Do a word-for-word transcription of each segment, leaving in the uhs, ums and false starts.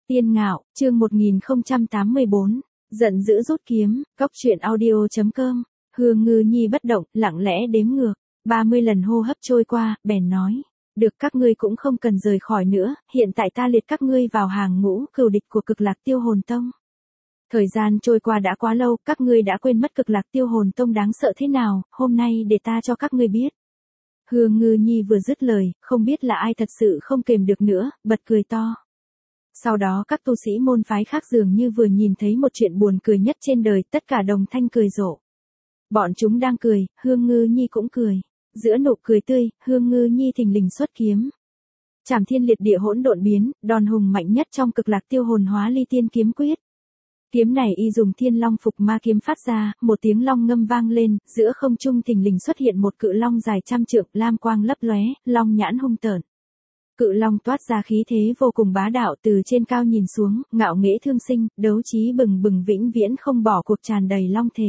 Tiên Ngạo, chương một nghìn không trăm tám mươi bốn, giận dữ rút kiếm, cóc truyện audio.com, Hương Ngư Nhi bất động, lặng lẽ đếm ngược, ba mươi lần hô hấp trôi qua, bèn nói, được các ngươi cũng không cần rời khỏi nữa, hiện tại ta liệt các ngươi vào hàng ngũ cừu địch của Cực Lạc Tiêu Hồn Tông. Thời gian trôi qua đã quá lâu, các ngươi đã quên mất Cực Lạc Tiêu Hồn Tông đáng sợ thế nào, hôm nay để ta cho các ngươi biết. Hương Ngư Nhi vừa dứt lời, không biết là ai thật sự không kềm được nữa, bật cười to. Sau đó các tu sĩ môn phái khác dường như vừa nhìn thấy một chuyện buồn cười nhất trên đời, tất cả đồng thanh cười rộ. Bọn chúng đang cười, Hương Ngư Nhi cũng cười. Giữa nụ cười tươi, Hương Ngư Nhi thình lình xuất kiếm. Trảm thiên liệt địa hỗn độn biến, đòn hùng mạnh nhất trong Cực Lạc Tiêu Hồn Hóa Ly Tiên kiếm quyết. Kiếm này y dùng Thiên Long Phục Ma kiếm phát ra, một tiếng long ngâm vang lên, giữa không trung thình lình xuất hiện một cự long dài trăm trượng, lam quang lấp lóe, long nhãn hung tợn. Cự long toát ra khí thế vô cùng bá đạo, từ trên cao nhìn xuống, ngạo nghễ thương sinh, đấu trí bừng bừng vĩnh viễn không bỏ cuộc, tràn đầy long thể.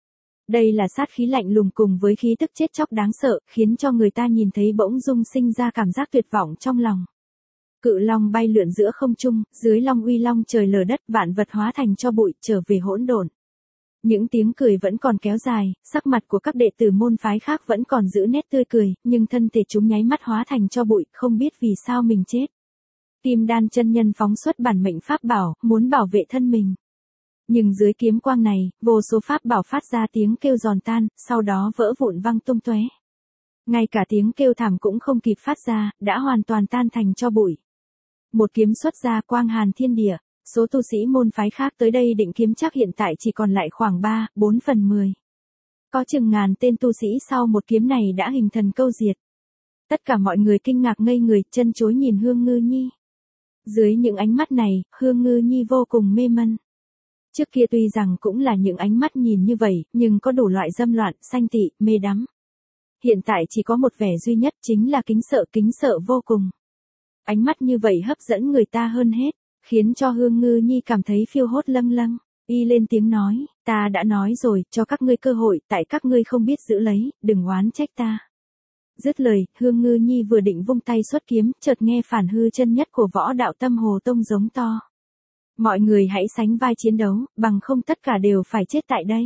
Đây là sát khí lạnh lùng cùng với khí tức chết chóc đáng sợ, khiến cho người ta nhìn thấy bỗng dưng sinh ra cảm giác tuyệt vọng trong lòng. Cự long bay lượn giữa không trung, dưới long uy long trời lở đất, vạn vật hóa thành cho bụi, trở về hỗn độn. Những tiếng cười vẫn còn kéo dài, sắc mặt của các đệ tử môn phái khác vẫn còn giữ nét tươi cười, nhưng thân thể chúng nháy mắt hóa thành cho bụi, không biết vì sao mình chết. Kim Đan chân nhân phóng xuất bản mệnh pháp bảo, muốn bảo vệ thân mình. Nhưng dưới kiếm quang này, vô số pháp bảo phát ra tiếng kêu giòn tan, sau đó vỡ vụn văng tung tóe. Ngay cả tiếng kêu thảm cũng không kịp phát ra, đã hoàn toàn tan thành cho bụi. Một kiếm xuất ra quang hàn thiên địa, số tu sĩ môn phái khác tới đây định kiếm chắc hiện tại chỉ còn lại khoảng ba, bốn phần mười. Có chừng ngàn tên tu sĩ sau một kiếm này đã hình thần câu diệt. Tất cả mọi người kinh ngạc ngây người, chân chối nhìn Hương Ngư Nhi. Dưới những ánh mắt này, Hương Ngư Nhi vô cùng mê mân. Trước kia tuy rằng cũng là những ánh mắt nhìn như vậy, nhưng có đủ loại dâm loạn, sanh tị, mê đắm. Hiện tại chỉ có một vẻ duy nhất, chính là kính sợ, kính sợ vô cùng. Ánh mắt như vậy hấp dẫn người ta hơn hết, khiến cho Hương Ngư Nhi cảm thấy phiêu hốt lâng lâng. Y lên tiếng nói, ta đã nói rồi, cho các ngươi cơ hội, tại các ngươi không biết giữ lấy, đừng oán trách ta. Dứt lời, Hương Ngư Nhi vừa định vung tay xuất kiếm, chợt nghe phản hư chân nhất của Võ Đạo Tâm Hồ Tông giống to. Mọi người hãy sánh vai chiến đấu, bằng không tất cả đều phải chết tại đây.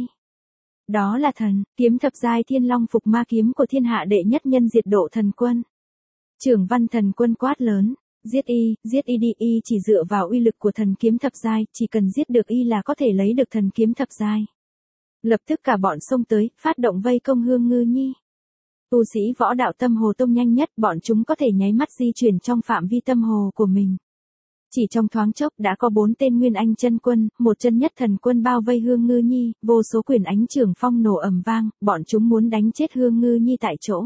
Đó là thần, kiếm thập giai Thiên Long Phục Ma kiếm của thiên hạ đệ nhất nhân diệt độ thần quân. Trưởng văn thần quân quát lớn, giết y, giết y đi, y chỉ dựa vào uy lực của thần kiếm thập giai, chỉ cần giết được y là có thể lấy được thần kiếm thập giai. Lập tức cả bọn xông tới, phát động vây công Hương Ngư Nhi. Tu sĩ Võ Đạo Tâm Hồ Tông nhanh nhất, bọn chúng có thể nháy mắt di chuyển trong phạm vi tâm hồ của mình. Chỉ trong thoáng chốc đã có bốn tên Nguyên Anh chân quân, một chân nhất thần quân bao vây Hương Ngư Nhi, vô số quyền ánh trường phong nổ ầm vang, bọn chúng muốn đánh chết Hương Ngư Nhi tại chỗ.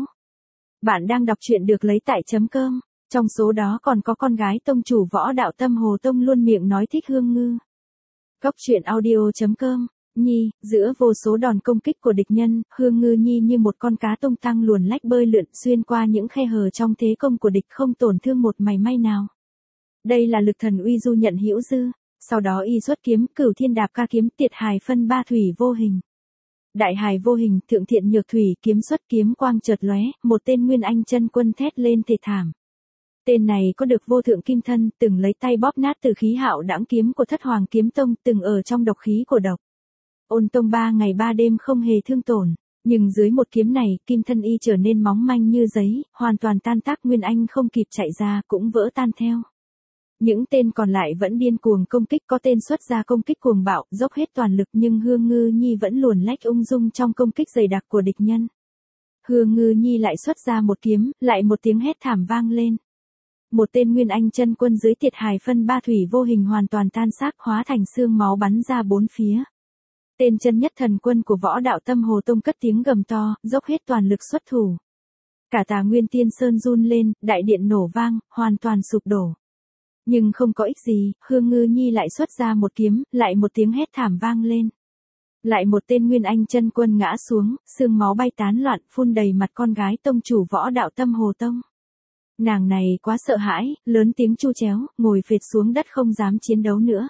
Bạn đang đọc truyện được lấy tại chấm cơm, trong số đó còn có con gái tông chủ Võ Đạo Tâm Hồ Tông luôn miệng nói thích Hương Ngư. Cóc truyện audio.com, Nhi, giữa vô số đòn công kích của địch nhân, Hương Ngư Nhi như một con cá tông tăng luồn lách bơi lượn xuyên qua những khe hở trong thế công của địch không tổn thương một mảy may nào. Đây là lực thần uy du nhận hữu dư, sau đó y xuất kiếm, Cửu Thiên Đạp Ca kiếm, tiệt hài phân ba thủy vô hình. Đại hài vô hình, thượng thiện nhược thủy, kiếm xuất kiếm quang chợt lóe, một tên Nguyên Anh chân quân thét lên thề thảm. Tên này có được vô thượng kim thân, từng lấy tay bóp nát từ khí hạo đãng kiếm của Thất Hoàng Kiếm Tông, từng ở trong độc khí của độc Ôn Tông ba ngày ba đêm không hề thương tổn, nhưng dưới một kiếm này, kim thân y trở nên mỏng manh như giấy, hoàn toàn tan tác, Nguyên Anh không kịp chạy ra cũng vỡ tan theo. Những tên còn lại vẫn điên cuồng công kích, có tên xuất ra công kích cuồng bạo, dốc hết toàn lực, nhưng Hương Ngư Nhi vẫn luồn lách ung dung trong công kích dày đặc của địch nhân. Hương Ngư Nhi lại xuất ra một kiếm, lại một tiếng hét thảm vang lên. Một tên Nguyên Anh chân quân dưới tiệt hài phân ba thủy vô hình hoàn toàn tan xác, hóa thành xương máu bắn ra bốn phía. Tên chân nhất thần quân của Võ Đạo Tâm Hồ Tông cất tiếng gầm to, dốc hết toàn lực xuất thủ. Cả Tà Nguyên Tiên Sơn run lên, đại điện nổ vang, hoàn toàn sụp đổ. Nhưng không có ích gì, Hương Ngư Nhi lại xuất ra một kiếm, lại một tiếng hét thảm vang lên. Lại một tên Nguyên Anh chân quân ngã xuống, xương máu bay tán loạn, phun đầy mặt con gái tông chủ Võ Đạo Tâm Hồ Tông. Nàng này quá sợ hãi, lớn tiếng chu chéo, ngồi phệt xuống đất không dám chiến đấu nữa.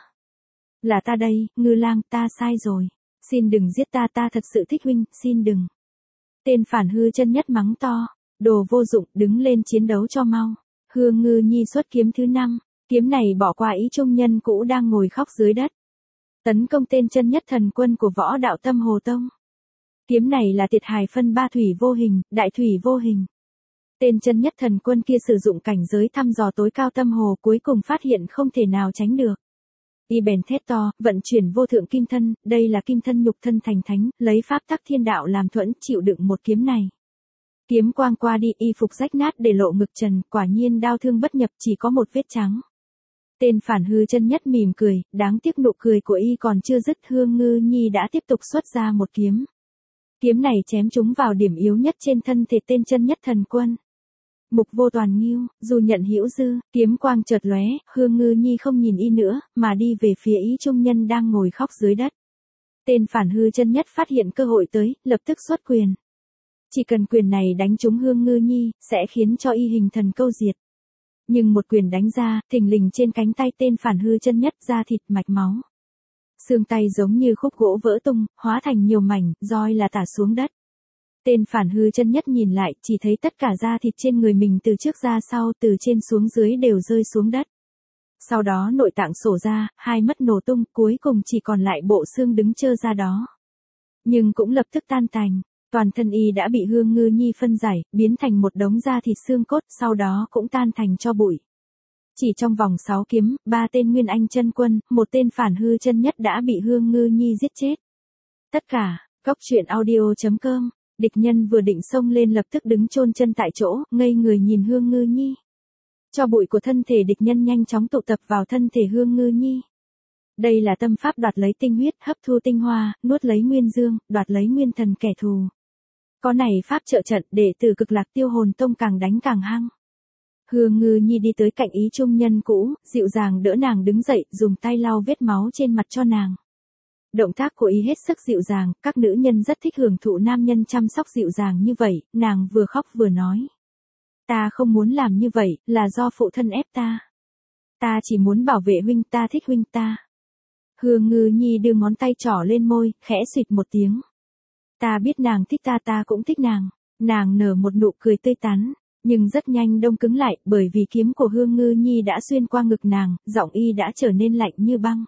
Là ta đây, Ngư Lang, ta sai rồi. Xin đừng giết ta, ta thật sự thích huynh, xin đừng. Tên phản hư chân nhất mắng to, đồ vô dụng, đứng lên chiến đấu cho mau. Hương Ngư Nhi xuất kiếm thứ năm. Kiếm này bỏ qua ý trung nhân cũ đang ngồi khóc dưới đất. Tấn công tên chân nhất thần quân của võ đạo Tâm Hồ Tông. Kiếm này là Tiệt Hải phân ba thủy vô hình, đại thủy vô hình. Tên chân nhất thần quân kia sử dụng cảnh giới thăm dò tối cao tâm hồ, cuối cùng phát hiện không thể nào tránh được. Y bèn thét to, vận chuyển vô thượng kim thân, đây là kim thân nhục thân thành thánh, lấy pháp tắc thiên đạo làm thuẫn, chịu đựng một kiếm này. Kiếm quang qua đi, y phục rách nát để lộ ngực trần, quả nhiên đao thương bất nhập, chỉ có một vết trắng. Tên phản hư chân nhất mỉm cười, đáng tiếc nụ cười của y còn chưa dứt, Hương Ngư Nhi đã tiếp tục xuất ra một kiếm. Kiếm này chém trúng vào điểm yếu nhất trên thân thể tên chân nhất thần quân. Mục Vô Toàn nghiêu, dù nhận hữu dư, kiếm quang chợt lóe, Hương Ngư Nhi không nhìn y nữa, mà đi về phía ý trung nhân đang ngồi khóc dưới đất. Tên phản hư chân nhất phát hiện cơ hội tới, lập tức xuất quyền. Chỉ cần quyền này đánh trúng Hương Ngư Nhi, sẽ khiến cho y hình thần câu diệt. Nhưng một quyền đánh ra, thình lình trên cánh tay tên phản hư chân nhất da thịt mạch máu. Xương tay giống như khúc gỗ vỡ tung, hóa thành nhiều mảnh, roi là tả xuống đất. Tên phản hư chân nhất nhìn lại, chỉ thấy tất cả da thịt trên người mình từ trước ra sau, từ trên xuống dưới đều rơi xuống đất. Sau đó nội tạng sổ ra, hai mắt nổ tung, cuối cùng chỉ còn lại bộ xương đứng trơ ra đó. Nhưng cũng lập tức tan tành, toàn thân y đã bị Hương Ngư Nhi phân giải, biến thành một đống da thịt xương cốt, sau đó cũng tan thành tro bụi. Chỉ trong vòng sáu kiếm, ba tên Nguyên Anh chân quân, một tên phản hư chân nhất đã bị Hương Ngư Nhi giết chết. Tất cả, cốc truyện audio chấm com. Địch nhân vừa định xông lên lập tức đứng chôn chân tại chỗ, ngây người nhìn Hương Ngư Nhi. Tro bụi của thân thể địch nhân nhanh chóng tụ tập vào thân thể Hương Ngư Nhi. Đây là tâm pháp đoạt lấy tinh huyết, hấp thu tinh hoa, nuốt lấy nguyên dương, đoạt lấy nguyên thần kẻ thù. Có này pháp trợ trận, đệ tử Cực Lạc Tiêu Hồn Tông càng đánh càng hăng. Hương Ngư Nhi đi tới cạnh ý trung nhân cũ, dịu dàng đỡ nàng đứng dậy, dùng tay lau vết máu trên mặt cho nàng. Động tác của y hết sức dịu dàng, các nữ nhân rất thích hưởng thụ nam nhân chăm sóc dịu dàng như vậy, nàng vừa khóc vừa nói. Ta không muốn làm như vậy, là do phụ thân ép ta. Ta chỉ muốn bảo vệ huynh, ta thích huynh ta. Hương Ngư Nhi đưa ngón tay trỏ lên môi, khẽ xịt một tiếng. Ta biết nàng thích ta, ta cũng thích nàng. Nàng nở một nụ cười tươi tắn, nhưng rất nhanh đông cứng lại, bởi vì kiếm của Hương Ngư Nhi đã xuyên qua ngực nàng, giọng y đã trở nên lạnh như băng.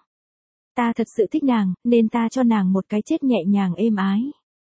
Ta thật sự thích nàng, nên ta cho nàng một cái chết nhẹ nhàng êm ái.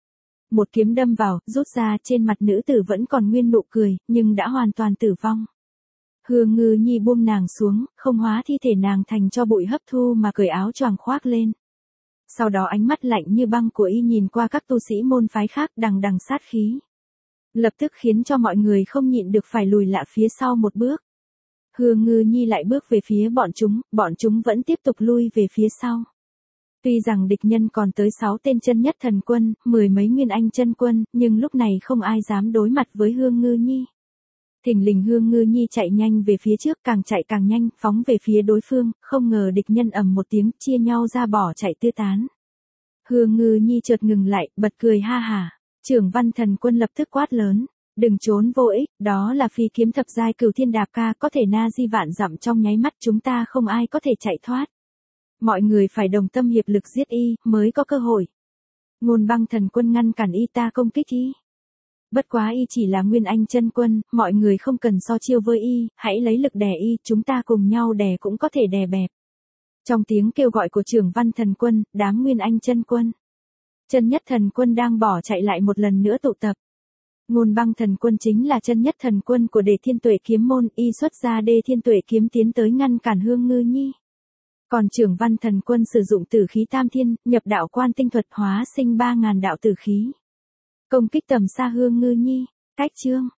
Một kiếm đâm vào, rút ra, trên mặt nữ tử vẫn còn nguyên nụ cười, nhưng đã hoàn toàn tử vong. Hương Ngư Nhi buông nàng xuống, không hóa thi thể nàng thành cho bụi hấp thu mà cởi áo choàng khoác lên. Sau đó ánh mắt lạnh như băng của y nhìn qua các tu sĩ môn phái khác đằng đằng sát khí. Lập tức khiến cho mọi người không nhịn được phải lùi lại phía sau một bước. Hương Ngư Nhi lại bước về phía bọn chúng, bọn chúng vẫn tiếp tục lui về phía sau. Tuy rằng địch nhân còn tới sáu tên chân nhất thần quân, mười mấy nguyên anh chân quân, nhưng lúc này không ai dám đối mặt với Hương Ngư Nhi. Thình lình Hương Ngư Nhi chạy nhanh về phía trước, càng chạy càng nhanh, phóng về phía đối phương, không ngờ địch nhân ầm một tiếng, chia nhau ra bỏ chạy tứ tán. Hương Ngư Nhi chợt ngừng lại, bật cười ha hả. Trưởng Văn Thần Quân lập tức quát lớn. Đừng trốn vô ích, đó là phi kiếm thập giai Cửu Thiên Đạp Ca, có thể na di vạn dặm trong nháy mắt, chúng ta không ai có thể chạy thoát. Mọi người phải đồng tâm hiệp lực giết y, mới có cơ hội. Ngôn Băng Thần Quân ngăn cản y, ta công kích y. Bất quá y chỉ là Nguyên Anh chân quân, mọi người không cần so chiêu với y, hãy lấy lực đè y, chúng ta cùng nhau đè cũng có thể đè bẹp. Trong tiếng kêu gọi của Trưởng Văn Thần Quân, đám Nguyên Anh chân quân, chân nhất thần quân đang bỏ chạy lại một lần nữa tụ tập. Ngôn Băng Thần Quân chính là chân nhất thần quân của Đề Thiên Tuệ kiếm môn, y xuất ra Đề Thiên Tuệ kiếm tiến tới ngăn cản Hương Ngư Nhi. Còn Trưởng Văn Thần Quân sử dụng tử khí tam thiên, nhập đạo quan tinh thuật hóa sinh ba ngàn đạo tử khí. Công kích tầm xa Hương Ngư Nhi. Cách chương